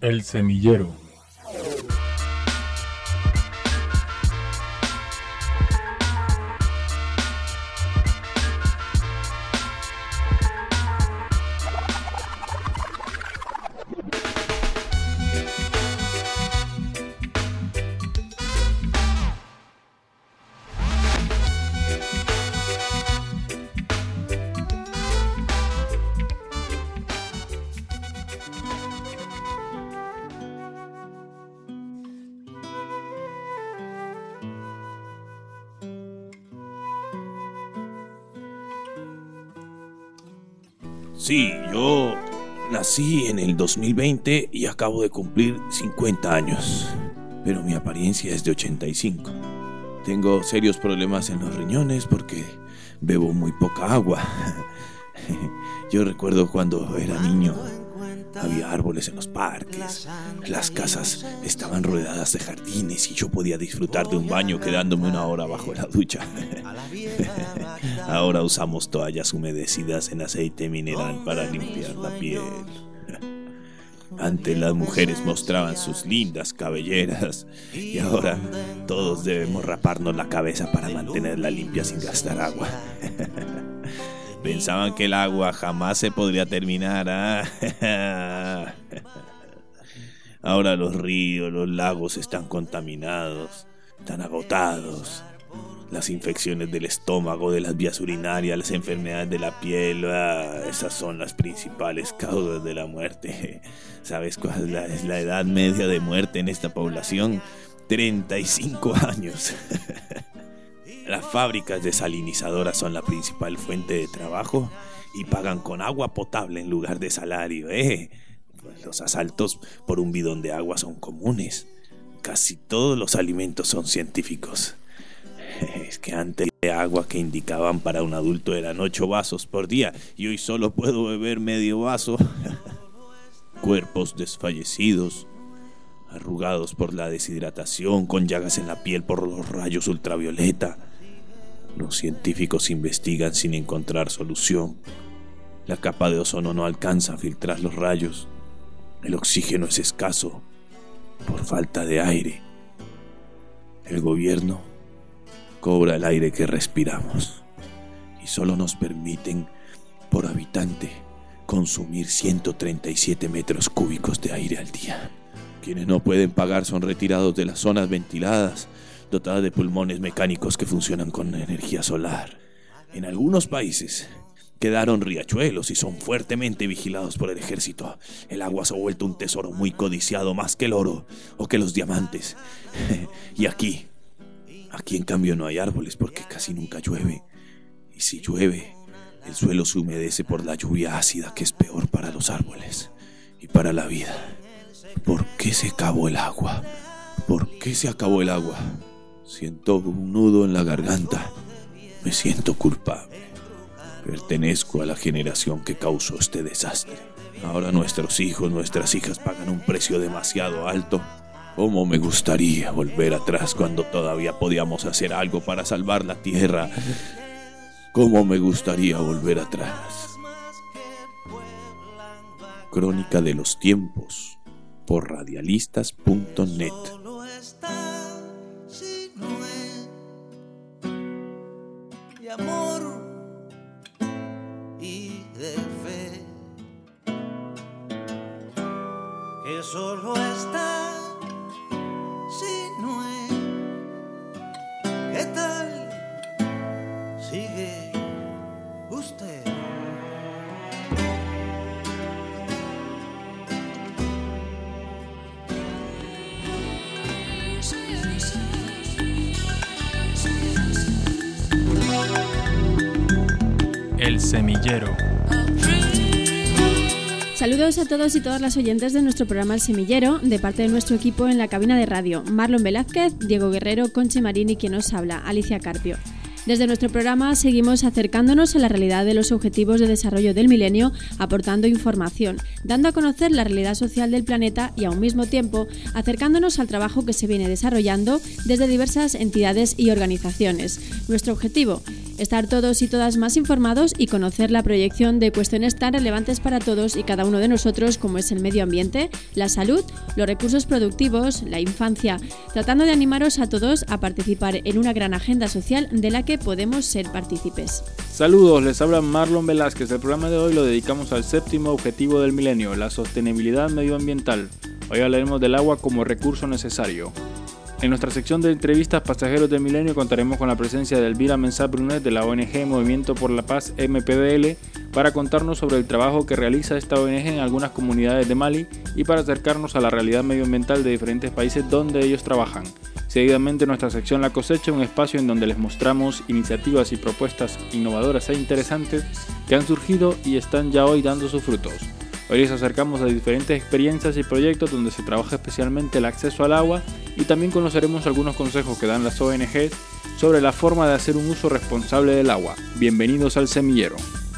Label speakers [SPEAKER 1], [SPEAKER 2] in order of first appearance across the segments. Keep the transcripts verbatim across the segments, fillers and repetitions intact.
[SPEAKER 1] El Semillero.
[SPEAKER 2] Sí, yo nací en el dos mil veinte y acabo de cumplir cincuenta años, pero mi apariencia es de ochenta y cinco. Tengo serios problemas en los riñones porque bebo muy poca agua. Yo recuerdo cuando era niño, había árboles en los parques, las casas estaban rodeadas de jardines y yo podía disfrutar de un baño quedándome una hora bajo la ducha. Ahora usamos toallas humedecidas en aceite mineral para limpiar la piel. Antes las mujeres mostraban sus lindas cabelleras y ahora todos debemos raparnos la cabeza para mantenerla limpia sin gastar agua. Pensaban que el agua jamás se podría terminar. ¿Ah? Ahora los ríos, los lagos están contaminados, están agotados. Las infecciones del estómago, de las vías urinarias, las enfermedades de la piel, ah, esas son las principales causas de la muerte. ¿Sabes cuál es la, es la edad media de muerte en esta población? treinta y cinco años. Las fábricas desalinizadoras son la principal fuente de trabajo y pagan con agua potable en lugar de salario, ¿eh? Pues los asaltos por un bidón de agua son comunes. Casi todos los alimentos son científicos. Es que antes el agua que indicaban para un adulto eran ocho vasos por día y hoy solo puedo beber medio vaso. Cuerpos desfallecidos, arrugados por la deshidratación, con llagas en la piel por los rayos ultravioleta. Los científicos investigan sin encontrar solución. La capa de ozono no alcanza a filtrar los rayos. El oxígeno es escaso por falta de aire. El gobierno cobra el aire que respiramos y solo nos permiten por habitante consumir ciento treinta y siete metros cúbicos de aire al día. Quienes no pueden pagar son retirados de las zonas ventiladas, dotadas de pulmones mecánicos que funcionan con energía solar. En algunos países quedaron riachuelos y son fuertemente vigilados por el ejército. El agua se ha vuelto un tesoro muy codiciado, más que el oro o que los diamantes. Y aquí, aquí en cambio no hay árboles porque casi nunca llueve. Y si llueve, el suelo se humedece por la lluvia ácida, que es peor para los árboles y para la vida. ¿Por qué se acabó el agua? ¿Por qué se acabó el agua? Siento un nudo en la garganta. Me siento culpable. Pertenezco a la generación que causó este desastre. Ahora nuestros hijos, nuestras hijas pagan un precio demasiado alto. ¿Cómo me gustaría volver atrás cuando todavía podíamos hacer algo para salvar la tierra? ¿Cómo me gustaría volver atrás? Crónica de los tiempos por radialistas punto net.
[SPEAKER 3] De amor y de fe, que solo está si no es. ¿Qué tal sigue usted?
[SPEAKER 1] El Semillero.
[SPEAKER 4] Saludos a todos y todas las oyentes de nuestro programa El Semillero, de parte de nuestro equipo en la cabina de radio, Marlon Velázquez, Diego Guerrero, Conchi Marín y quien nos habla, Alicia Carpio. Desde nuestro programa seguimos acercándonos a la realidad de los objetivos de desarrollo del milenio, aportando información, dando a conocer la realidad social del planeta y, a un mismo tiempo, acercándonos al trabajo que se viene desarrollando desde diversas entidades y organizaciones. Nuestro objetivo estar todos y todas más informados y conocer la proyección de cuestiones tan relevantes para todos y cada uno de nosotros como es el medio ambiente, la salud, los recursos productivos, la infancia, tratando de animaros a todos a participar en una gran agenda social de la que podemos ser partícipes.
[SPEAKER 1] Saludos, les habla Marlon Velázquez. El programa de hoy lo dedicamos al séptimo objetivo del milenio, la sostenibilidad medioambiental. Hoy hablaremos del agua como recurso necesario. En nuestra sección de entrevistas Pasajeros del Milenio contaremos con la presencia de Elvira Mensah Brunet de la O N G Movimiento por la Paz M P B L para contarnos sobre el trabajo que realiza esta O N G en algunas comunidades de Mali y para acercarnos a la realidad medioambiental de diferentes países donde ellos trabajan. Seguidamente nuestra sección La Cosecha, un espacio en donde les mostramos iniciativas y propuestas innovadoras e interesantes que han surgido y están ya hoy dando sus frutos. Hoy les acercamos a diferentes experiencias y proyectos donde se trabaja especialmente el acceso al agua y también conoceremos algunos consejos que dan las O N Ges sobre la forma de hacer un uso responsable del agua. Bienvenidos al Semillero.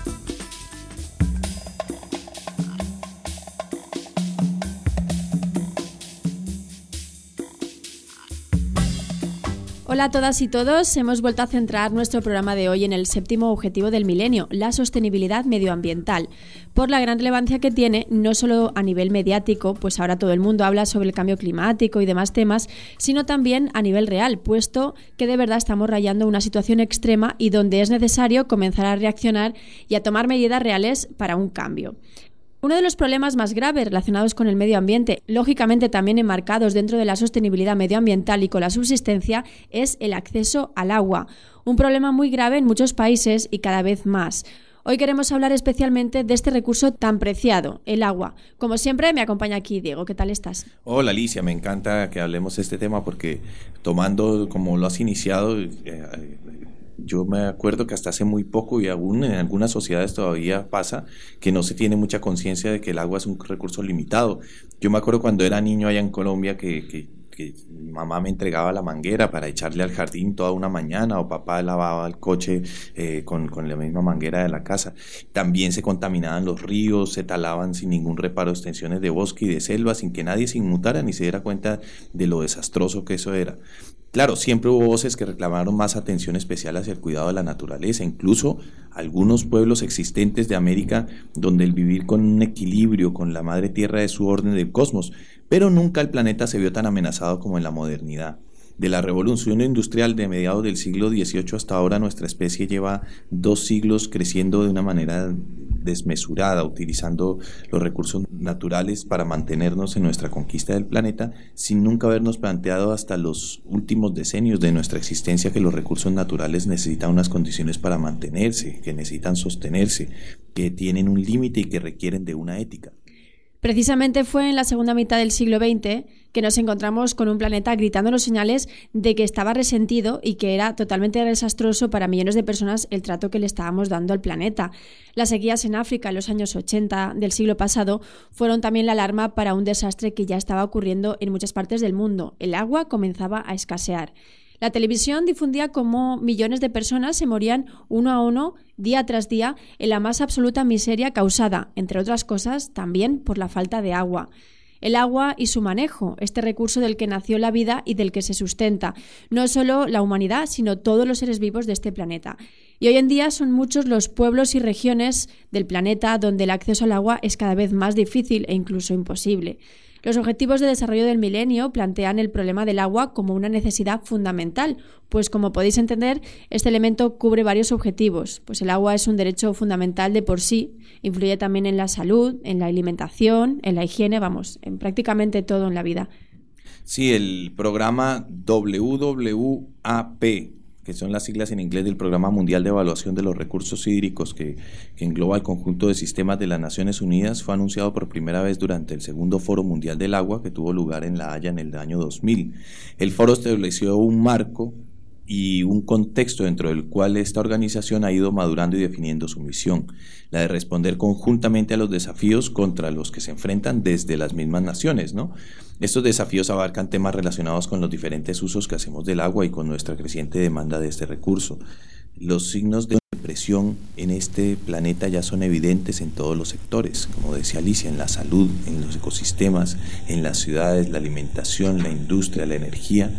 [SPEAKER 4] Hola a todas y todos, hemos vuelto a centrar nuestro programa de hoy en el séptimo objetivo del milenio, la sostenibilidad medioambiental, por la gran relevancia que tiene, no solo a nivel mediático, pues ahora todo el mundo habla sobre el cambio climático y demás temas, sino también a nivel real, puesto que de verdad estamos rayando una situación extrema y donde es necesario comenzar a reaccionar y a tomar medidas reales para un cambio. Uno de los problemas más graves relacionados con el medio ambiente, lógicamente también enmarcados dentro de la sostenibilidad medioambiental y con la subsistencia, es el acceso al agua. Un problema muy grave en muchos países y cada vez más. Hoy queremos hablar especialmente de este recurso tan preciado, el agua. Como siempre, me acompaña aquí Diego. ¿Qué tal estás?
[SPEAKER 2] Hola Alicia, me encanta que hablemos de este tema porque tomando como lo has iniciado... Eh, Yo me acuerdo que hasta hace muy poco y aún en algunas sociedades todavía pasa que no se tiene mucha conciencia de que el agua es un recurso limitado. Yo me acuerdo cuando era niño allá en Colombia que, que, que mi mamá me entregaba la manguera para echarle al jardín toda una mañana o papá lavaba el coche eh, con, con la misma manguera de la casa. También se contaminaban los ríos, se talaban sin ningún reparo extensiones de bosque y de selva sin que nadie se inmutara ni se diera cuenta de lo desastroso que eso era. Claro, siempre hubo voces que reclamaron más atención especial hacia el cuidado de la naturaleza, incluso algunos pueblos existentes de América donde el vivir con un equilibrio con la madre tierra es su orden del cosmos, pero nunca el planeta se vio tan amenazado como en la modernidad. De la revolución industrial de mediados del siglo dieciocho hasta ahora, nuestra especie lleva dos siglos creciendo de una manera desmesurada, utilizando los recursos naturales para mantenernos en nuestra conquista del planeta, sin nunca habernos planteado hasta los últimos decenios de nuestra existencia que los recursos naturales necesitan unas condiciones para mantenerse, que necesitan sostenerse, que tienen un límite y que requieren de una ética.
[SPEAKER 4] Precisamente fue en la segunda mitad del siglo veinte que nos encontramos con un planeta gritándonos señales de que estaba resentido y que era totalmente desastroso para millones de personas el trato que le estábamos dando al planeta. Las sequías en África en los años ochenta del siglo pasado fueron también la alarma para un desastre que ya estaba ocurriendo en muchas partes del mundo. El agua comenzaba a escasear. La televisión difundía cómo millones de personas se morían uno a uno, día tras día, en la más absoluta miseria causada, entre otras cosas, también por la falta de agua. El agua y su manejo, este recurso del que nació la vida y del que se sustenta, no solo la humanidad, sino todos los seres vivos de este planeta. Y hoy en día son muchos los pueblos y regiones del planeta donde el acceso al agua es cada vez más difícil e incluso imposible. Los Objetivos de Desarrollo del Milenio plantean el problema del agua como una necesidad fundamental, pues como podéis entender, este elemento cubre varios objetivos, pues el agua es un derecho fundamental de por sí, influye también en la salud, en la alimentación, en la higiene, vamos, en prácticamente todo en la vida.
[SPEAKER 2] Sí, el programa W W A P, que son las siglas en inglés del Programa Mundial de Evaluación de los Recursos Hídricos, que, que engloba el conjunto de sistemas de las Naciones Unidas, fue anunciado por primera vez durante el segundo Foro Mundial del Agua, que tuvo lugar en La Haya en el año dos mil. El foro estableció un marco y un contexto dentro del cual esta organización ha ido madurando y definiendo su misión, la de responder conjuntamente a los desafíos contra los que se enfrentan desde las mismas naciones, ¿no? Estos desafíos abarcan temas relacionados con los diferentes usos que hacemos del agua y con nuestra creciente demanda de este recurso. Los signos de presión en este planeta ya son evidentes en todos los sectores, como decía Alicia, en la salud, en los ecosistemas, en las ciudades, la alimentación, la industria, la energía.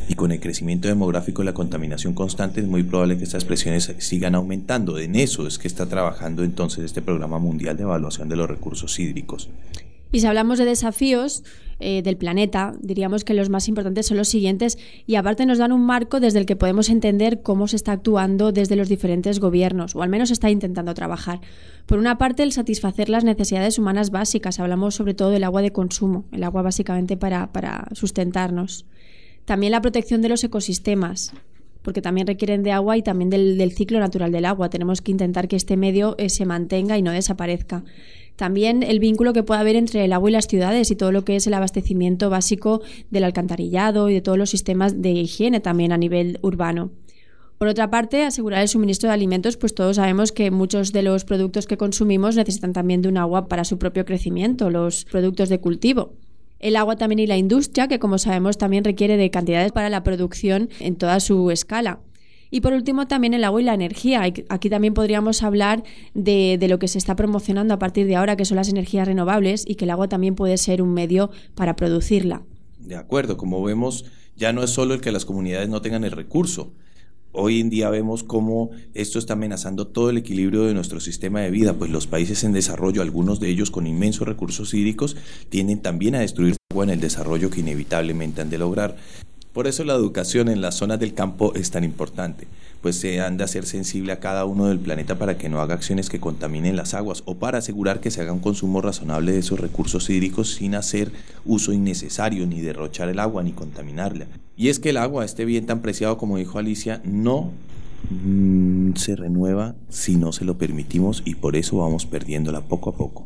[SPEAKER 2] Y con el crecimiento demográfico y la contaminación constante es muy probable que estas presiones sigan aumentando. En eso es que está trabajando entonces este Programa Mundial de Evaluación de los Recursos Hídricos.
[SPEAKER 4] Y si hablamos de desafíos eh, del planeta, diríamos que los más importantes son los siguientes y aparte nos dan un marco desde el que podemos entender cómo se está actuando desde los diferentes gobiernos, o al menos se está intentando trabajar. Por una parte, el satisfacer las necesidades humanas básicas. Hablamos sobre todo del agua de consumo, el agua básicamente para, para sustentarnos. También la protección de los ecosistemas, porque también requieren de agua y también del, del ciclo natural del agua. Tenemos que intentar que este medio eh, se mantenga y no desaparezca. También el vínculo que puede haber entre el agua y las ciudades y todo lo que es el abastecimiento básico del alcantarillado y de todos los sistemas de higiene también a nivel urbano. Por otra parte, asegurar el suministro de alimentos, pues todos sabemos que muchos de los productos que consumimos necesitan también de un agua para su propio crecimiento, los productos de cultivo. El agua también y la industria, que como sabemos también requiere de cantidades para la producción en toda su escala. Y por último también el agua y la energía. Aquí también podríamos hablar de, de lo que se está promocionando a partir de ahora, que son las energías renovables y que el agua también puede ser un medio para producirla.
[SPEAKER 2] De acuerdo, como vemos, ya no es solo el que las comunidades no tengan el recurso. Hoy en día vemos cómo esto está amenazando todo el equilibrio de nuestro sistema de vida, pues los países en desarrollo, algunos de ellos con inmensos recursos hídricos, tienden también a destruir agua en el desarrollo que inevitablemente han de lograr. Por eso la educación en las zonas del campo es tan importante, pues se han de hacer sensible a cada uno del planeta para que no haga acciones que contaminen las aguas o para asegurar que se haga un consumo razonable de esos recursos hídricos sin hacer uso innecesario, ni derrochar el agua, ni contaminarla. Y es que el agua, este bien tan preciado como dijo Alicia, no mm, se renueva si no se lo permitimos y por eso vamos perdiéndola poco a poco.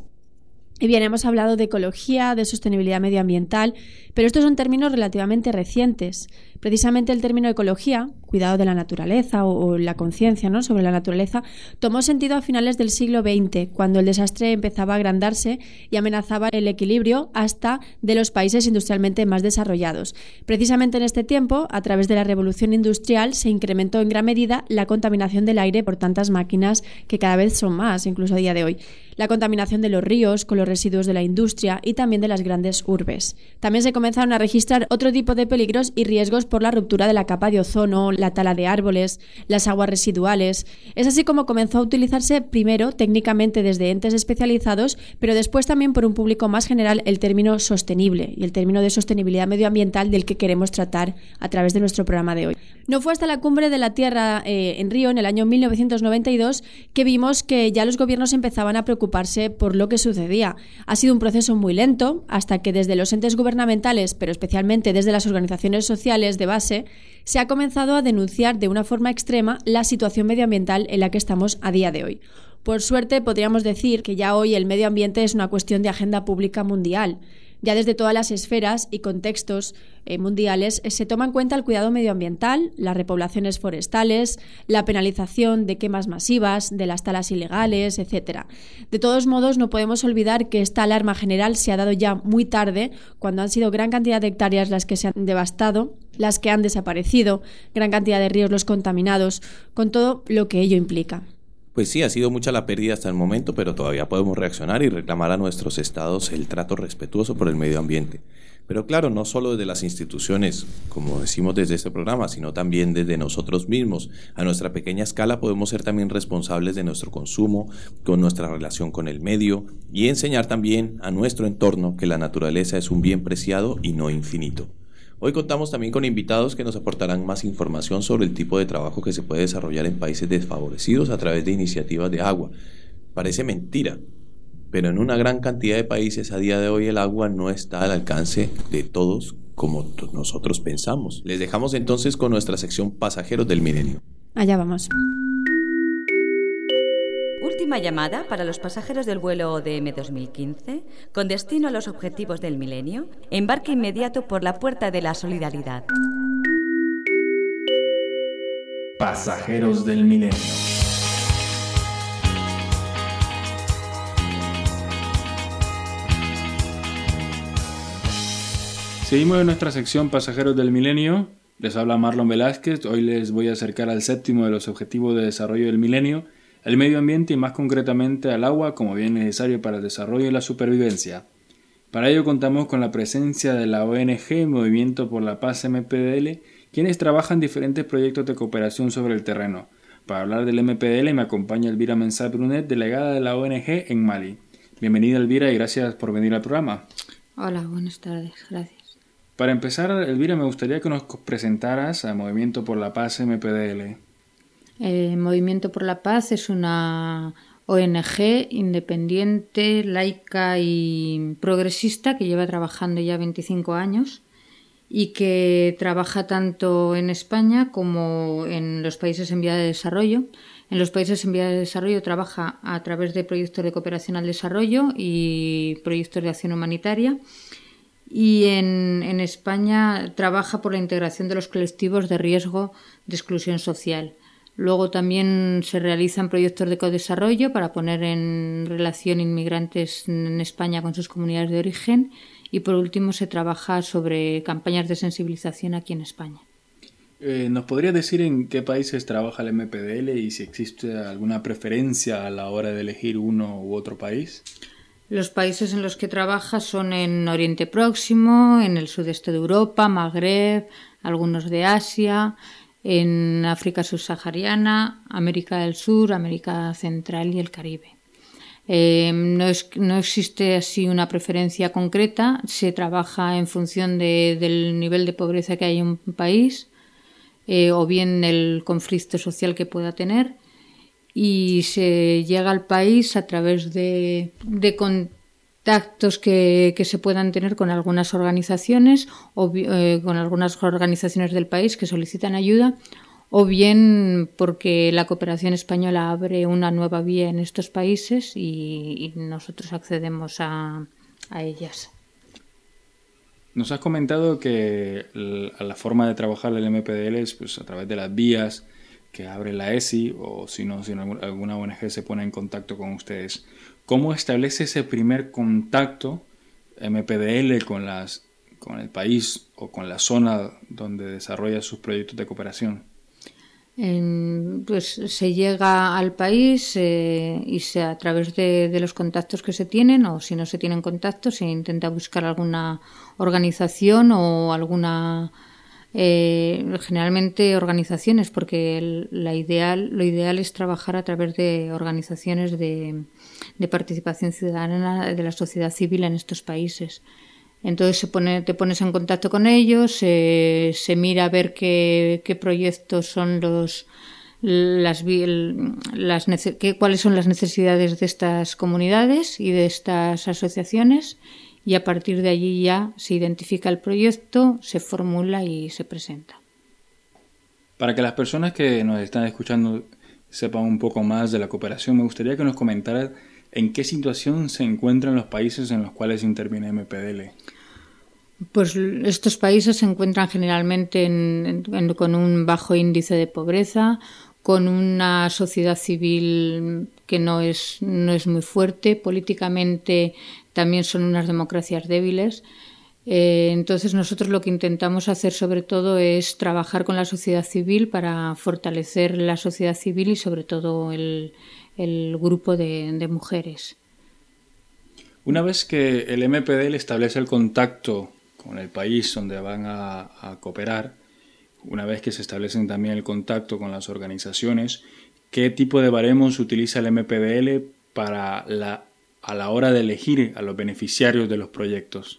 [SPEAKER 4] Y bien, hemos hablado de ecología, de sostenibilidad medioambiental, pero estos son términos relativamente recientes. Precisamente el término ecología, cuidado de la naturaleza o, o la conciencia, ¿no?, sobre la naturaleza, tomó sentido a finales del siglo veinte, cuando el desastre empezaba a agrandarse y amenazaba el equilibrio hasta de los países industrialmente más desarrollados. Precisamente en este tiempo, a través de la revolución industrial, se incrementó en gran medida la contaminación del aire por tantas máquinas que cada vez son más, incluso a día de hoy. La contaminación de los ríos con los residuos de la industria y también de las grandes urbes. También se comenzaron a registrar otro tipo de peligros y riesgos por la ruptura de la capa de ozono, la tala de árboles, las aguas residuales. Es así como comenzó a utilizarse primero técnicamente desde entes especializados, pero después también por un público más general el término sostenible y el término de sostenibilidad medioambiental del que queremos tratar a través de nuestro programa de hoy. No fue hasta la cumbre de la Tierra eh, en Río en el año mil novecientos noventa y dos que vimos que ya los gobiernos empezaban a preocuparse por lo que sucedía. Ha sido un proceso muy lento hasta que desde los entes gubernamentales, pero especialmente desde las organizaciones sociales de base, se ha comenzado a denunciar de una forma extrema la situación medioambiental en la que estamos a día de hoy. Por suerte, podríamos decir que ya hoy el medio ambiente es una cuestión de agenda pública mundial. Ya desde todas las esferas y contextos eh, mundiales eh, se toma en cuenta el cuidado medioambiental, las repoblaciones forestales, la penalización de quemas masivas, de las talas ilegales, etcétera. De todos modos, no podemos olvidar que esta alarma general se ha dado ya muy tarde, cuando han sido gran cantidad de hectáreas las que se han devastado, las que han desaparecido, gran cantidad de ríos los contaminados, con todo lo que ello implica.
[SPEAKER 2] Pues sí, ha sido mucha la pérdida hasta el momento, pero todavía podemos reaccionar y reclamar a nuestros estados el trato respetuoso por el medio ambiente. Pero claro, no solo desde las instituciones, como decimos desde este programa, sino también desde nosotros mismos. A nuestra pequeña escala podemos ser también responsables de nuestro consumo, con nuestra relación con el medio y enseñar también a nuestro entorno que la naturaleza es un bien preciado y no infinito. Hoy contamos también con invitados que nos aportarán más información sobre el tipo de trabajo que se puede desarrollar en países desfavorecidos a través de iniciativas de agua. Parece mentira, pero en una gran cantidad de países a día de hoy el agua no está al alcance de todos como t- nosotros pensamos. Les dejamos entonces con nuestra sección Pasajeros del Milenio.
[SPEAKER 4] Allá vamos.
[SPEAKER 5] Última llamada para los pasajeros del vuelo O D M dos mil quince, con destino a los objetivos del milenio. Embarque inmediato por la puerta de la solidaridad.
[SPEAKER 1] Pasajeros del Milenio. Seguimos en nuestra sección Pasajeros del Milenio. Les habla Marlon Velázquez. Hoy les voy a acercar al séptimo de los Objetivos de Desarrollo del Milenio, el medio ambiente y más concretamente al agua como bien necesario para el desarrollo y la supervivencia. Para ello contamos con la presencia de la O N G Movimiento por la Paz M P D L, quienes trabajan diferentes proyectos de cooperación sobre el terreno. Para hablar del M P D L me acompaña Elvira Mensah Brunet, delegada de la O N G en Mali. Bienvenida, Elvira, y gracias por venir al programa.
[SPEAKER 6] Hola, buenas tardes, gracias.
[SPEAKER 1] Para empezar, Elvira, me gustaría que nos presentaras a Movimiento por la Paz M P D L.
[SPEAKER 6] Eh, Movimiento por la Paz es una O N G independiente, laica y progresista que lleva trabajando ya veinticinco años y que trabaja tanto en España como en los países en vía de desarrollo. En los países en vía de desarrollo trabaja a través de proyectos de cooperación al desarrollo y proyectos de acción humanitaria. Y en, en España trabaja por la integración de los colectivos de riesgo de exclusión social. Luego también se realizan proyectos de codesarrollo para poner en relación inmigrantes en España con sus comunidades de origen. Y por último se trabaja sobre campañas de sensibilización aquí en España.
[SPEAKER 1] Eh, ¿Nos podrías decir en qué países trabaja el M P D L y si existe alguna preferencia a la hora de elegir uno u otro país?
[SPEAKER 6] Los países en los que trabaja son en Oriente Próximo, en el sudeste de Europa, Magreb, algunos de Asia, en África subsahariana, América del Sur, América Central y el Caribe. Eh, no, es, no existe así una preferencia concreta, se trabaja en función de, del nivel de pobreza que hay en un país eh, o bien el conflicto social que pueda tener, y se llega al país a través de, de contactos que, que se puedan tener con algunas organizaciones o eh, con algunas organizaciones del país que solicitan ayuda, o bien porque la cooperación española abre una nueva vía en estos países y, y nosotros accedemos a, a ellas.
[SPEAKER 1] Nos has comentado que la forma de trabajar el M P D L es pues, a través de las vías que abre la E S I, o si no, si alguna O N G se pone en contacto con ustedes. ¿Cómo establece ese primer contacto M P D L con, las, con el país o con la zona donde desarrolla sus proyectos de cooperación?
[SPEAKER 6] En, pues se llega al país eh, y se, a través de, de los contactos que se tienen, o si no se tienen contactos, se intenta buscar alguna organización o alguna eh, generalmente organizaciones, porque el, la ideal, lo ideal es trabajar a través de organizaciones de, de participación ciudadana de la sociedad civil en estos países. Entonces se pone, te pones en contacto con ellos, eh, se mira a ver qué, qué proyectos son los, las, las qué, cuáles son las necesidades de estas comunidades y de estas asociaciones, y a partir de allí ya se identifica el proyecto, se formula y se presenta.
[SPEAKER 1] Para que las personas que nos están escuchando sepan un poco más de la cooperación, me gustaría que nos comentaras en qué situación se encuentran los países en los cuales interviene M P D L.
[SPEAKER 6] Pues estos países se encuentran generalmente en, en, con un bajo índice de pobreza, con una sociedad civil que no es, no es muy fuerte, políticamente también son unas democracias débiles. Eh, entonces nosotros lo que intentamos hacer sobre todo es trabajar con la sociedad civil para fortalecer la sociedad civil y sobre todo el, el grupo de, de mujeres.
[SPEAKER 1] Una vez que el M P D L establece el contacto con el país donde van a, a cooperar, una vez que se establecen también el contacto con las organizaciones, ¿qué tipo de baremos utiliza el M P D L para la, a la hora de elegir a los beneficiarios de los proyectos?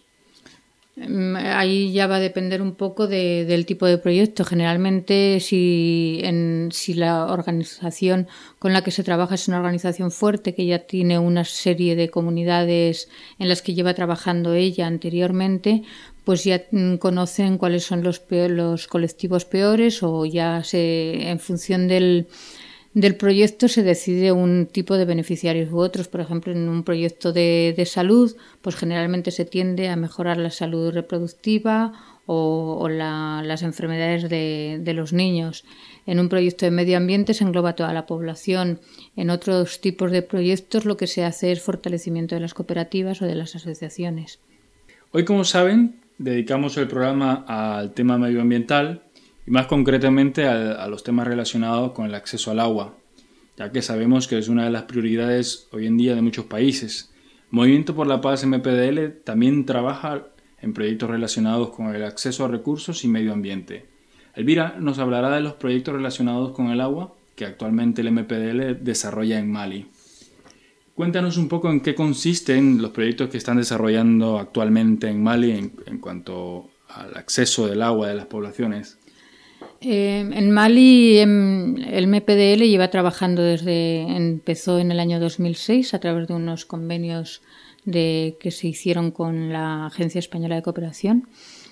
[SPEAKER 6] Ahí ya va a depender un poco de, del tipo de proyecto. Generalmente, si, en, si la organización con la que se trabaja es una organización fuerte, que ya tiene una serie de comunidades en las que lleva trabajando ella anteriormente, pues ya conocen cuáles son los, peor, los colectivos peores, o ya se, en función del del proyecto se decide un tipo de beneficiarios u otros. Por ejemplo, en un proyecto de, de salud, pues generalmente se tiende a mejorar la salud reproductiva o, o la, las enfermedades de, de los niños. En un proyecto de medio ambiente se engloba toda la población. En otros tipos de proyectos lo que se hace es fortalecimiento de las cooperativas o de las asociaciones.
[SPEAKER 1] Hoy, como saben, dedicamos el programa al tema medioambiental, y más concretamente a, a los temas relacionados con el acceso al agua, ya que sabemos que es una de las prioridades hoy en día de muchos países. Movimiento por la Paz M P D L también trabaja en proyectos relacionados con el acceso a recursos y medio ambiente. Elvira nos hablará de los proyectos relacionados con el agua que actualmente el M P D L desarrolla en Mali. Cuéntanos un poco en qué consisten los proyectos que están desarrollando actualmente en Mali en, en cuanto al acceso del agua de las poblaciones.
[SPEAKER 6] Eh, en Mali el M P D L lleva trabajando desde, empezó en el año dos mil seis a través de unos convenios de, que se hicieron con la Agencia Española de Cooperación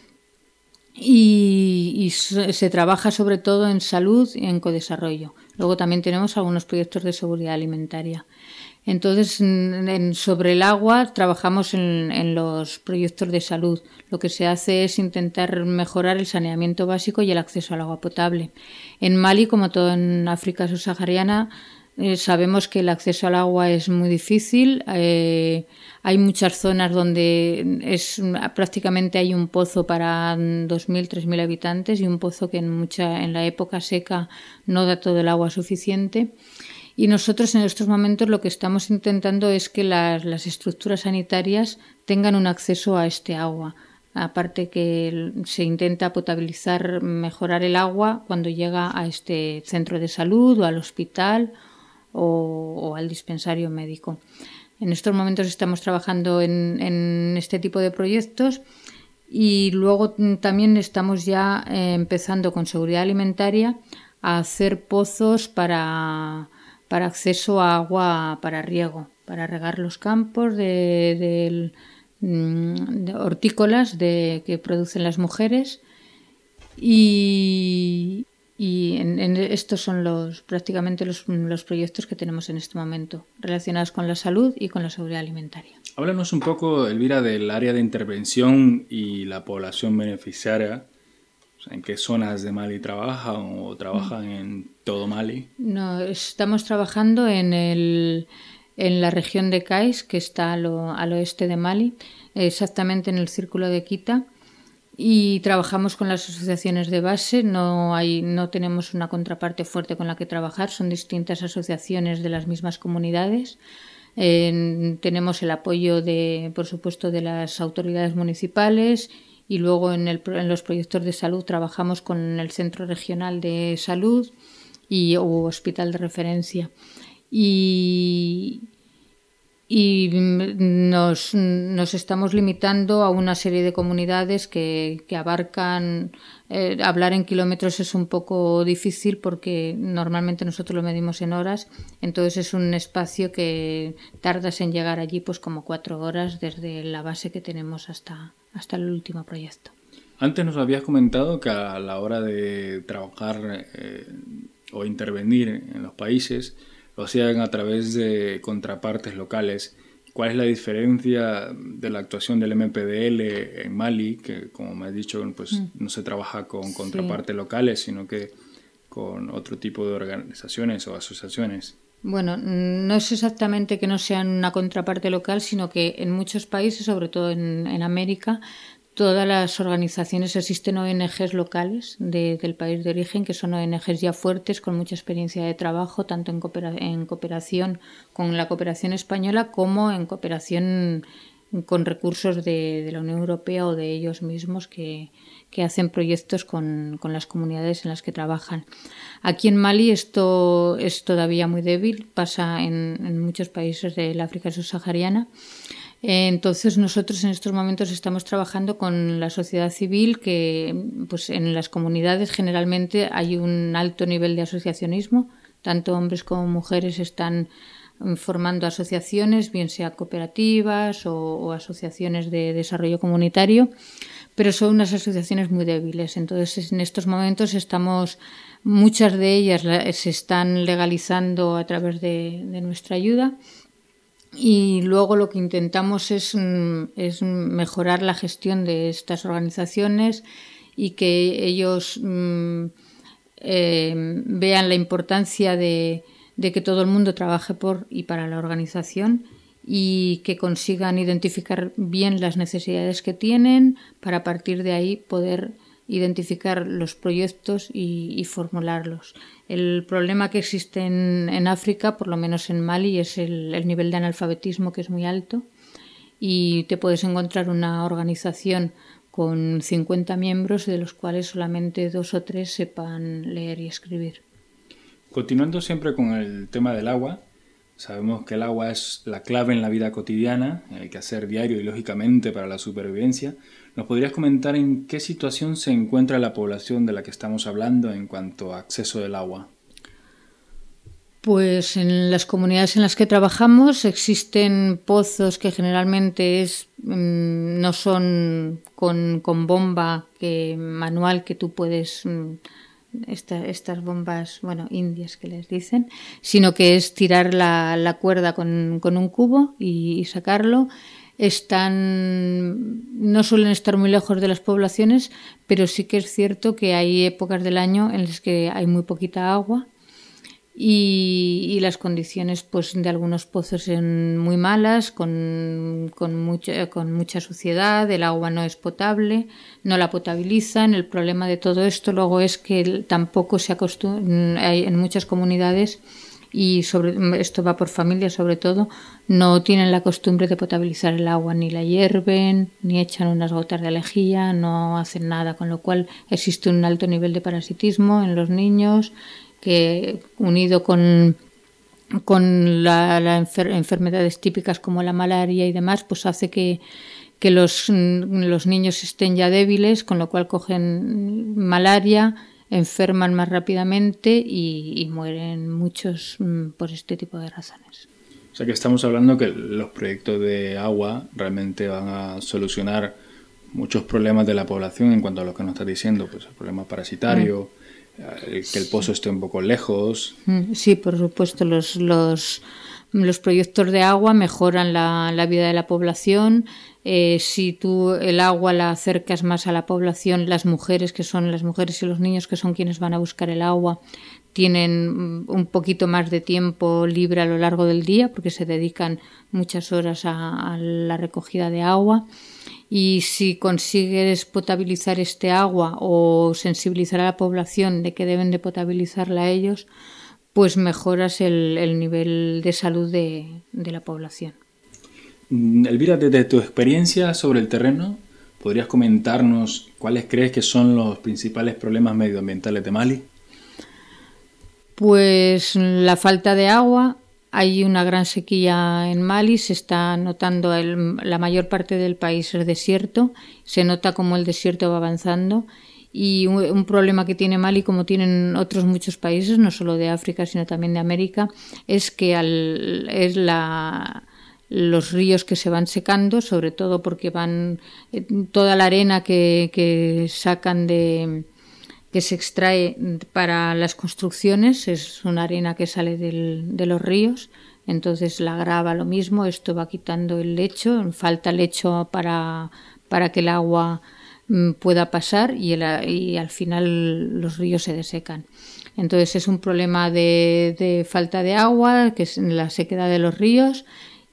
[SPEAKER 6] y, y se, se trabaja sobre todo en salud y en codesarrollo. Luego también tenemos algunos proyectos de seguridad alimentaria. Entonces, en, sobre el agua trabajamos en, en los proyectos de salud. Lo que se hace es intentar mejorar el saneamiento básico y el acceso al agua potable. En Mali, como todo en África subsahariana, eh, sabemos que el acceso al agua es muy difícil. Eh, hay muchas zonas donde es prácticamente hay un pozo para dos mil, tres mil habitantes y un pozo que en, mucha, en la época seca no da todo el agua suficiente. Y nosotros en estos momentos lo que estamos intentando es que las, las estructuras sanitarias tengan un acceso a este agua. Aparte que se intenta potabilizar, mejorar el agua cuando llega a este centro de salud o al hospital o, o al dispensario médico. En estos momentos estamos trabajando en, en este tipo de proyectos y luego también estamos ya eh, empezando con seguridad alimentaria a hacer pozos para... para acceso a agua para riego, para regar los campos de, de, de hortícolas de, que producen las mujeres y, y en, en estos son los prácticamente los, los proyectos que tenemos en este momento relacionados con la salud y con la seguridad alimentaria.
[SPEAKER 1] Háblanos un poco, Elvira, del área de intervención y la población beneficiaria. ¿En qué zonas de Mali trabajan o trabajan en todo Mali?
[SPEAKER 6] No, estamos trabajando en, el, en la región de Kais, que está a lo, al oeste de Mali, exactamente en el círculo de Kita, y trabajamos con las asociaciones de base. No hay, no tenemos una contraparte fuerte con la que trabajar, son distintas asociaciones de las mismas comunidades. Eh, tenemos el apoyo de, por supuesto, de las autoridades municipales. Y luego en, el, en los proyectos de salud trabajamos con el Centro Regional de Salud y o Hospital de Referencia. Y, y nos, nos estamos limitando a una serie de comunidades que, que abarcan... Eh, hablar en kilómetros es un poco difícil porque normalmente nosotros lo medimos en horas, entonces es un espacio que tardas en llegar allí pues como cuatro horas desde la base que tenemos hasta... hasta el último proyecto.
[SPEAKER 1] Antes nos habías comentado que a la hora de trabajar eh, o intervenir en los países lo hacían a través de contrapartes locales. ¿Cuál es la diferencia de la actuación del M P D L en Mali, que como me has dicho pues mm. no se trabaja con contrapartes sí. locales, sino que con otro tipo de organizaciones o asociaciones?
[SPEAKER 6] Bueno, no es exactamente que no sean una contraparte local, sino que en muchos países, sobre todo en, en América, todas las organizaciones, existen O N Ges locales de, del país de origen, que son O N Ges ya fuertes, con mucha experiencia de trabajo, tanto en, coopera, en cooperación con la cooperación española como en cooperación con recursos de, de la Unión Europea o de ellos mismos que, que hacen proyectos con, con las comunidades en las que trabajan. Aquí en Mali esto es todavía muy débil, pasa en, en muchos países del África subsahariana. Entonces nosotros en estos momentos estamos trabajando con la sociedad civil, que pues en las comunidades generalmente hay un alto nivel de asociacionismo, tanto hombres como mujeres están formando asociaciones, bien sea cooperativas o, o asociaciones de desarrollo comunitario, pero son unas asociaciones muy débiles. Entonces en estos momentos estamos, muchas de ellas se están legalizando a través de, de nuestra ayuda. Y luego lo que intentamos es, es mejorar la gestión de estas organizaciones y que ellos mm, eh, vean la importancia de, de que todo el mundo trabaje por y para la organización y que consigan identificar bien las necesidades que tienen para a partir de ahí poder identificar los proyectos y, y formularlos. El problema que existe en, en África, por lo menos en Mali, es el, el nivel de analfabetismo, que es muy alto, y te puedes encontrar una organización con cincuenta miembros, de los cuales solamente dos o tres sepan leer y escribir.
[SPEAKER 1] Continuando siempre con el tema del agua, sabemos que el agua es la clave en la vida cotidiana, en el quehacer diario y lógicamente para la supervivencia. ¿Nos podrías comentar en qué situación se encuentra la población de la que estamos hablando en cuanto a acceso del agua?
[SPEAKER 6] Pues en las comunidades en las que trabajamos existen pozos que generalmente es, mmm, no son con, con bomba que, manual que tú puedes, mmm, esta, estas bombas, bueno, indias que les dicen, sino que es tirar la, la cuerda con, con un cubo y, y sacarlo. Están, no suelen estar muy lejos de las poblaciones, pero sí que es cierto que hay épocas del año en las que hay muy poquita agua. Y, y las condiciones pues de algunos pozos son muy malas, con, con, mucha, con mucha suciedad, el agua no es potable, no la potabilizan. El problema de todo esto luego es que tampoco se acostumbra, hay en muchas comunidades, y sobre esto va por familias sobre todo, no tienen la costumbre de potabilizar el agua, ni la hierven, ni echan unas gotas de lejía, no hacen nada, con lo cual existe un alto nivel de parasitismo en los niños, que unido con, con la, la enfer- enfermedades típicas como la malaria y demás, pues hace que, que los, los niños estén ya débiles, con lo cual cogen malaria, enferman más rápidamente y, y mueren muchos por este tipo de razones.
[SPEAKER 1] O sea que estamos hablando que los proyectos de agua realmente van a solucionar muchos problemas de la población en cuanto a lo que nos estás diciendo, pues el problema parasitario, mm. que el pozo esté un poco lejos.
[SPEAKER 6] Sí, por supuesto, los, los, los proyectos de agua mejoran la, la vida de la población. Eh, si tú el agua la acercas más a la población, las mujeres, que son las mujeres y los niños, que son quienes van a buscar el agua, tienen un poquito más de tiempo libre a lo largo del día, porque se dedican muchas horas a, a la recogida de agua. Y si consigues potabilizar este agua o sensibilizar a la población de que deben de potabilizarla ellos, pues mejoras el, el nivel de salud de, de la población.
[SPEAKER 1] Elvira, desde tu experiencia sobre el terreno, ¿podrías comentarnos cuáles crees que son los principales problemas medioambientales de Mali?
[SPEAKER 6] Pues la falta de agua. Hay una gran sequía en Mali, se está notando, el, la mayor parte del país es desierto, se nota como el desierto va avanzando, y un, un problema que tiene Mali, como tienen otros muchos países, no solo de África sino también de América, es que al, es la, los ríos que se van secando, sobre todo porque van toda la arena que, que sacan de... que se extrae para las construcciones, es una arena que sale del, de los ríos, entonces la grava lo mismo, esto va quitando el lecho, falta lecho para, para que el agua mm, pueda pasar y, el, y al final los ríos se desecan. Entonces es un problema de, de falta de agua, que es la sequedad de los ríos,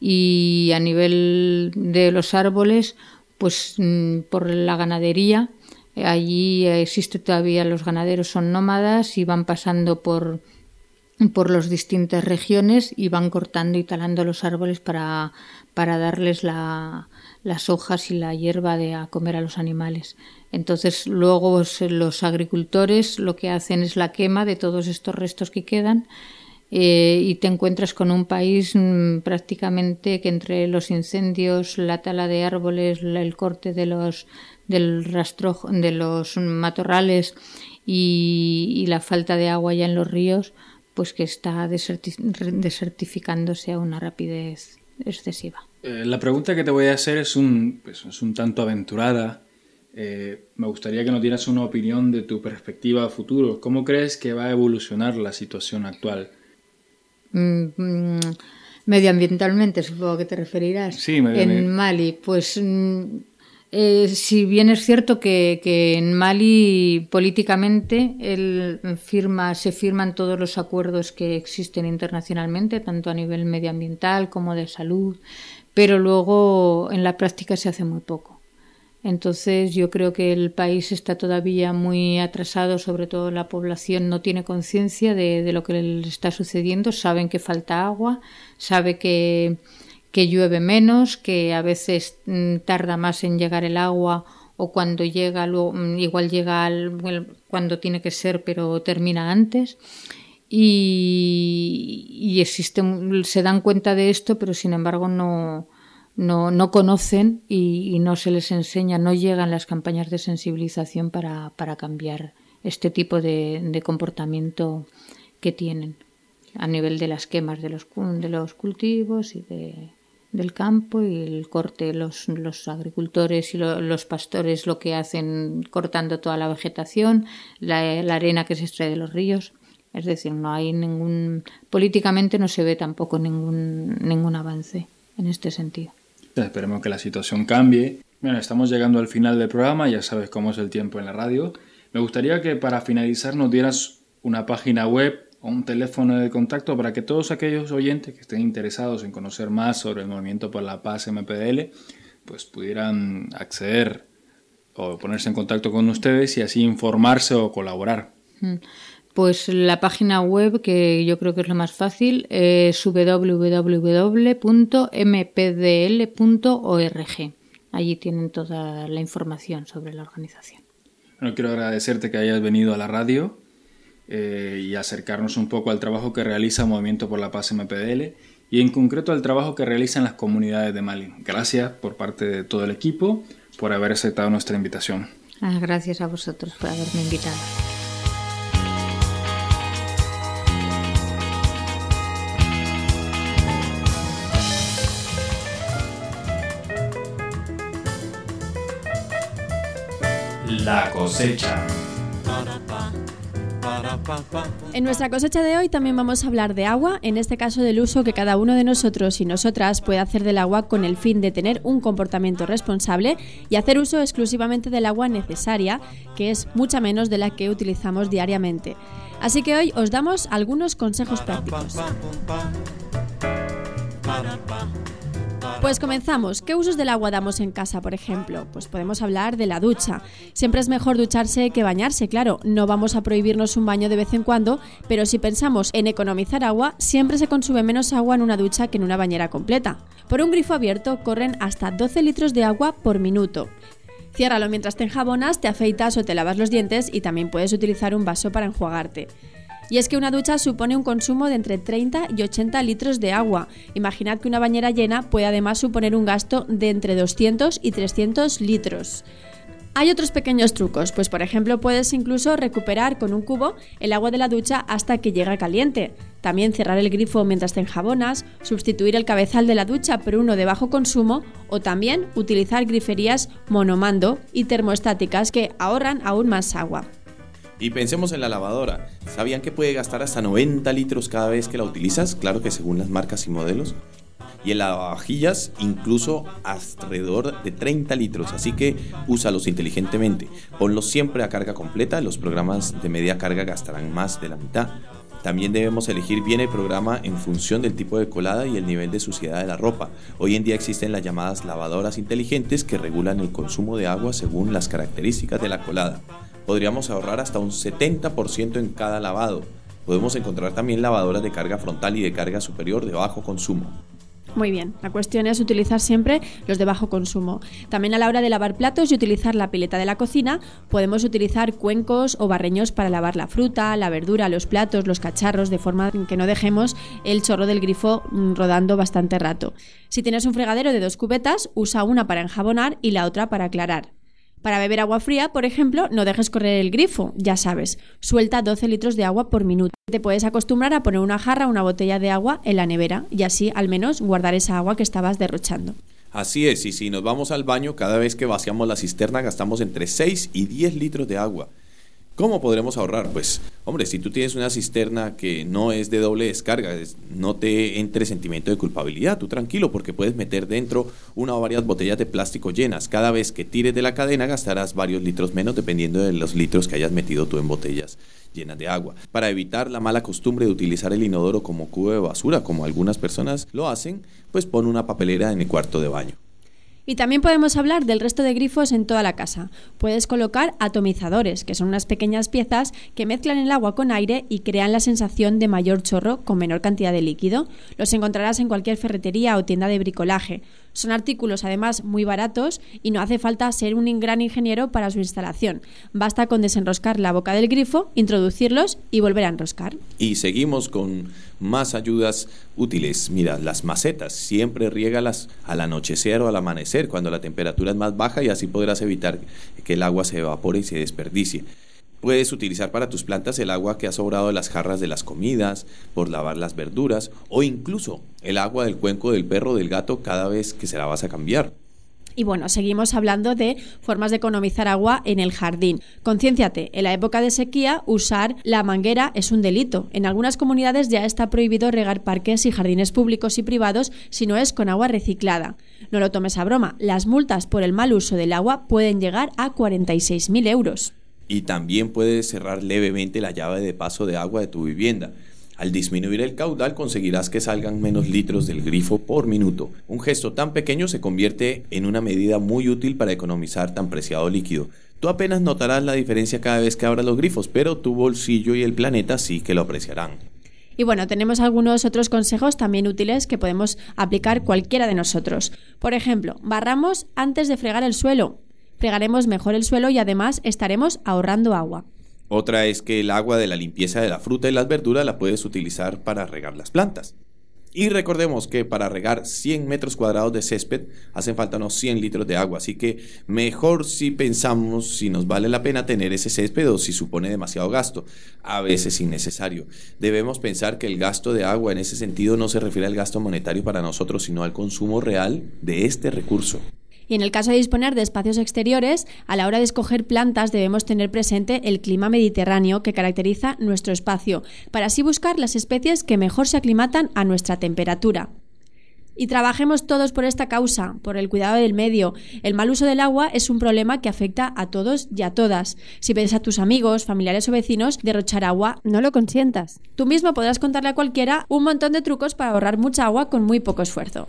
[SPEAKER 6] y a nivel de los árboles, pues mm, por la ganadería. Allí existe todavía, los ganaderos son nómadas y van pasando por, por las distintas regiones y van cortando y talando los árboles para, para darles la, las hojas y la hierba de a comer a los animales. Entonces luego los agricultores lo que hacen es la quema de todos estos restos que quedan, eh, y te encuentras con un país mmm, prácticamente que entre los incendios, la tala de árboles, el corte de los del rastrojo, de los matorrales y, y la falta de agua ya en los ríos, pues que está deserti- desertificándose a una rapidez excesiva.
[SPEAKER 1] Eh, la pregunta que te voy a hacer es un, pues, es un tanto aventurada. Eh, me gustaría que nos dieras una opinión de tu perspectiva a futuro. ¿Cómo crees que va a evolucionar la situación actual?
[SPEAKER 6] Mm, mm, medioambientalmente, supongo que te referirás.
[SPEAKER 1] Sí, medioambiental.
[SPEAKER 6] En Mali, pues... Mm, Eh, si bien es cierto que, que en Mali políticamente el firma, se firman todos los acuerdos que existen internacionalmente, tanto a nivel medioambiental como de salud, pero luego en la práctica se hace muy poco. Entonces yo creo que el país está todavía muy atrasado, sobre todo la población no tiene conciencia de, de lo que le está sucediendo, saben que falta agua, sabe que... que llueve menos, que a veces mm, tarda más en llegar el agua o cuando llega, luego, igual llega al, cuando tiene que ser, pero termina antes. Y, y existe, se dan cuenta de esto, pero sin embargo no, no, no conocen y, y no se les enseña, no llegan las campañas de sensibilización para, para cambiar este tipo de, de comportamiento que tienen a nivel de las quemas de los, de los cultivos y de, del campo y el corte. Los, los agricultores y lo, los pastores lo que hacen cortando toda la vegetación, la, la arena que se extrae de los ríos. Es decir, no hay ningún, políticamente no se ve tampoco ningún, ningún avance en este sentido.
[SPEAKER 1] Esperemos que la situación cambie. Bueno, estamos llegando al final del programa, ya sabes cómo es el tiempo en la radio. Me gustaría que para finalizar nos dieras una página web o un teléfono de contacto para que todos aquellos oyentes que estén interesados en conocer más sobre el Movimiento por la Paz M P D L pues pudieran acceder o ponerse en contacto con ustedes y así informarse o colaborar.
[SPEAKER 6] Pues la página web, que yo creo que es lo más fácil, es doble u doble u doble u punto eme pe de ele punto org. Allí tienen toda la información sobre la organización.
[SPEAKER 1] Bueno, quiero agradecerte que hayas venido a la radio eh, y acercarnos un poco al trabajo que realiza Movimiento por la Paz M P D L y en concreto al trabajo que realizan las comunidades de Mali. Gracias por parte de todo el equipo por haber aceptado nuestra invitación.
[SPEAKER 6] Ah, gracias a vosotros por haberme invitado.
[SPEAKER 1] La cosecha.
[SPEAKER 4] En nuestra cosecha de hoy también vamos a hablar de agua, en este caso del uso que cada uno de nosotros y nosotras puede hacer del agua con el fin de tener un comportamiento responsable y hacer uso exclusivamente del agua necesaria, que es mucha menos de la que utilizamos diariamente. Así que hoy os damos algunos consejos prácticos. Pues comenzamos. ¿Qué usos del agua damos en casa, por ejemplo? Pues podemos hablar de la ducha. Siempre es mejor ducharse que bañarse, claro. No vamos a prohibirnos un baño de vez en cuando, pero si pensamos en economizar agua, siempre se consume menos agua en una ducha que en una bañera completa. Por un grifo abierto corren hasta doce litros de agua por minuto. Ciérralo mientras te enjabonas, te afeitas o te lavas los dientes y también puedes utilizar un vaso para enjuagarte. Y es que una ducha supone un consumo de entre treinta y ochenta litros de agua. Imaginad que una bañera llena puede además suponer un gasto de entre doscientos y trescientos litros. Hay otros pequeños trucos, pues por ejemplo puedes incluso recuperar con un cubo el agua de la ducha hasta que llega caliente. También cerrar el grifo mientras te enjabonas, sustituir el cabezal de la ducha por uno de bajo consumo o también utilizar griferías monomando y termoestáticas que ahorran aún más agua.
[SPEAKER 2] Y pensemos en la lavadora. ¿Sabían que puede gastar hasta noventa litros cada vez que la utilizas? Claro que según las marcas y modelos. Y el lavavajillas incluso alrededor de treinta litros, así que úsalos inteligentemente. Ponlos siempre a carga completa, los programas de media carga gastarán más de la mitad. También debemos elegir bien el programa en función del tipo de colada y el nivel de suciedad de la ropa. Hoy en día existen las llamadas lavadoras inteligentes que regulan el consumo de agua según las características de la colada. Podríamos ahorrar hasta un setenta por ciento en cada lavado. Podemos encontrar también lavadoras de carga frontal y de carga superior de bajo consumo.
[SPEAKER 4] Muy bien, la cuestión es utilizar siempre los de bajo consumo. También a la hora de lavar platos y utilizar la pileta de la cocina, podemos utilizar cuencos o barreños para lavar la fruta, la verdura, los platos, los cacharros, de forma que no dejemos el chorro del grifo rodando bastante rato. Si tienes un fregadero de dos cubetas, usa una para enjabonar y la otra para aclarar. Para beber agua fría, por ejemplo, no dejes correr el grifo, ya sabes, suelta doce litros de agua por minuto. Te puedes acostumbrar a poner una jarra o una botella de agua en la nevera y así al menos guardar esa agua que estabas derrochando.
[SPEAKER 2] Así es, y si nos vamos al baño, cada vez que vaciamos la cisterna gastamos entre seis y diez litros de agua. ¿Cómo podremos ahorrar? Pues, hombre, si tú tienes una cisterna que no es de doble descarga, no te entre sentimiento de culpabilidad, tú tranquilo, porque puedes meter dentro una o varias botellas de plástico llenas. Cada vez que tires de la cadena gastarás varios litros menos dependiendo de los litros que hayas metido tú en botellas llenas de agua. Para evitar la mala costumbre de utilizar el inodoro como cubo de basura, como algunas personas lo hacen, pues pon una papelera en el cuarto de baño.
[SPEAKER 4] Y también podemos hablar del resto de grifos en toda la casa. Puedes colocar atomizadores, que son unas pequeñas piezas que mezclan el agua con aire y crean la sensación de mayor chorro con menor cantidad de líquido. Los encontrarás en cualquier ferretería o tienda de bricolaje. Son artículos además muy baratos y no hace falta ser un gran ingeniero para su instalación. Basta con desenroscar la boca del grifo, introducirlos y volver a enroscar.
[SPEAKER 2] Y seguimos con más ayudas útiles. Mira, las macetas, siempre riégalas al anochecer o al amanecer cuando la temperatura es más baja y así podrás evitar que el agua se evapore y se desperdicie. Puedes utilizar para tus plantas el agua que ha sobrado de las jarras de las comidas, por lavar las verduras o incluso el agua del cuenco del perro o del gato cada vez que se la vas a cambiar.
[SPEAKER 4] Y bueno, seguimos hablando de formas de economizar agua en el jardín. Conciénciate, en la época de sequía usar la manguera es un delito. En algunas comunidades ya está prohibido regar parques y jardines públicos y privados si no es con agua reciclada. No lo tomes a broma, las multas por el mal uso del agua pueden llegar a cuarenta y seis mil euros.
[SPEAKER 2] Y también puedes cerrar levemente la llave de paso de agua de tu vivienda. Al disminuir el caudal conseguirás que salgan menos litros del grifo por minuto. Un gesto tan pequeño se convierte en una medida muy útil para economizar tan preciado líquido. Tú apenas notarás la diferencia cada vez que abras los grifos, pero tu bolsillo y el planeta sí que lo apreciarán.
[SPEAKER 4] Y bueno, tenemos algunos otros consejos también útiles que podemos aplicar cualquiera de nosotros. Por ejemplo, barramos antes de fregar el suelo. Fregaremos mejor el suelo y además estaremos ahorrando agua.
[SPEAKER 2] Otra es que el agua de la limpieza de la fruta y las verduras la puedes utilizar para regar las plantas. Y recordemos que para regar cien metros cuadrados de césped hacen falta unos cien litros de agua, así que mejor si pensamos si nos vale la pena tener ese césped o si supone demasiado gasto, a veces innecesario. Debemos pensar que el gasto de agua en ese sentido no se refiere al gasto monetario para nosotros, sino al consumo real de este recurso.
[SPEAKER 4] Y en el caso de disponer de espacios exteriores, a la hora de escoger plantas debemos tener presente el clima mediterráneo que caracteriza nuestro espacio, para así buscar las especies que mejor se aclimatan a nuestra temperatura. Y trabajemos todos por esta causa, por el cuidado del medio. El mal uso del agua es un problema que afecta a todos y a todas. Si ves a tus amigos, familiares o vecinos derrochar agua, no lo consientas. Tú mismo podrás contarle a cualquiera un montón de trucos para ahorrar mucha agua con muy poco esfuerzo.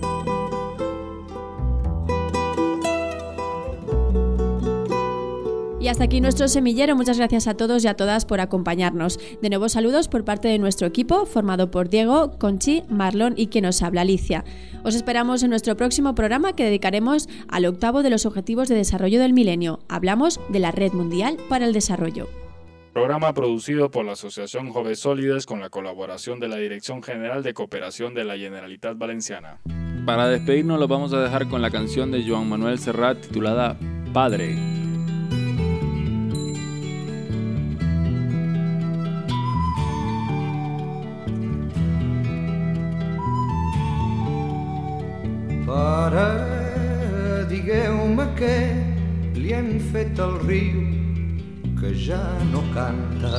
[SPEAKER 4] Y hasta aquí nuestro semillero. Muchas gracias a todos y a todas por acompañarnos. De nuevo saludos por parte de nuestro equipo, formado por Diego, Conchi, Marlon y quien nos habla, Alicia. Os esperamos en nuestro próximo programa que dedicaremos al octavo de los Objetivos de Desarrollo del Milenio. Hablamos de la Red Mundial para el Desarrollo.
[SPEAKER 1] Programa producido por la Asociación Joves Sólides con la colaboración de la Dirección General de Cooperación de la Generalitat Valenciana. Para despedirnos los vamos a dejar con la canción de Joan Manuel Serrat titulada Padre.
[SPEAKER 3] Pare, digueu-me què li han fet al riu que ja no canta.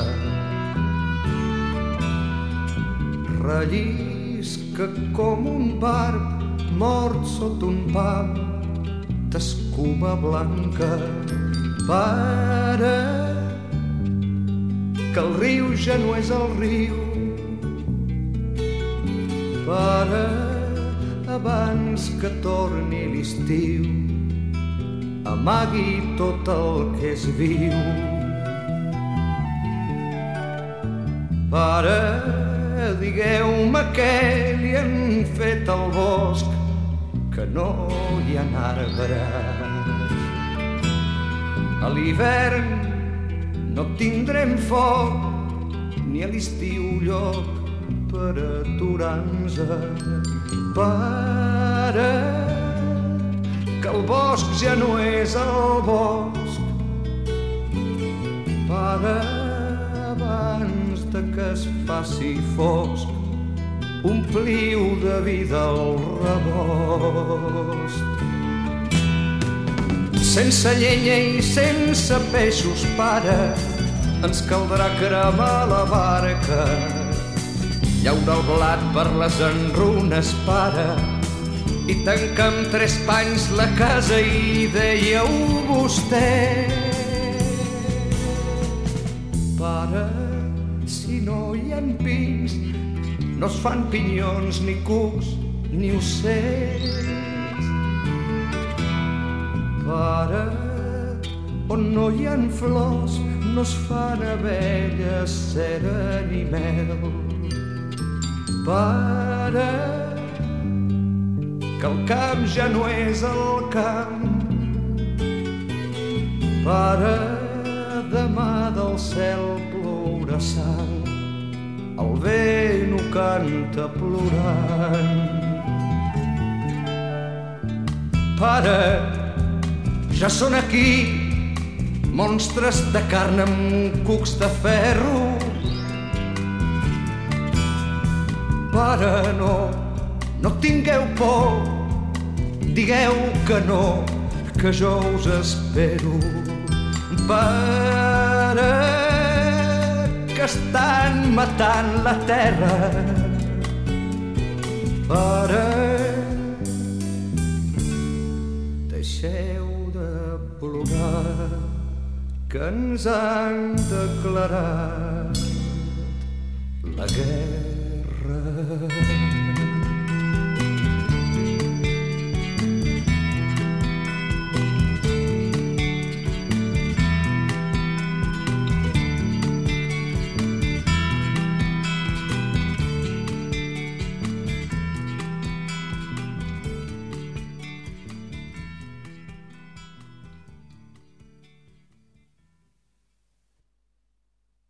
[SPEAKER 3] Rellisca com un barb mort sota un pam d'escuma blanca. Pare, que el riu ja no és el riu. Pare, abans que torni l'estiu, amagui tot el que és viu. Pare, digueu-me què li han fet al bosc, que no hi ha arbres. A l'hivern no tindrem foc, ni a l'estiu lloc per aturar-nos. Pare, que el bosc ja no és el bosc. Pare, abans de que es faci fosc, ompliu de vida el rebost. Sense llenya i sense peixos, pare, ens caldrà cremar la barca. Llaura el blat per les enrunes, pare, i tancar amb tres panys la casa i dèieu vostè. Pare, si no hi ha pins, no es fan pinyons, ni cucs, ni ocells. Pare, on no hi ha flors, no es fan abelles, cera ni mel. Pare, que el camp ja no és el camp. Pare, demà del cel plourà sang, el vent ho canta plorant. Pare, ja són aquí monstres de carn amb cucs de ferro. Pare, no, no tingueu por, digueu que no, que jo us espero. Pare, que estan matant la terra. Pare, deixeu de plorar, que ens han declarat la guerra.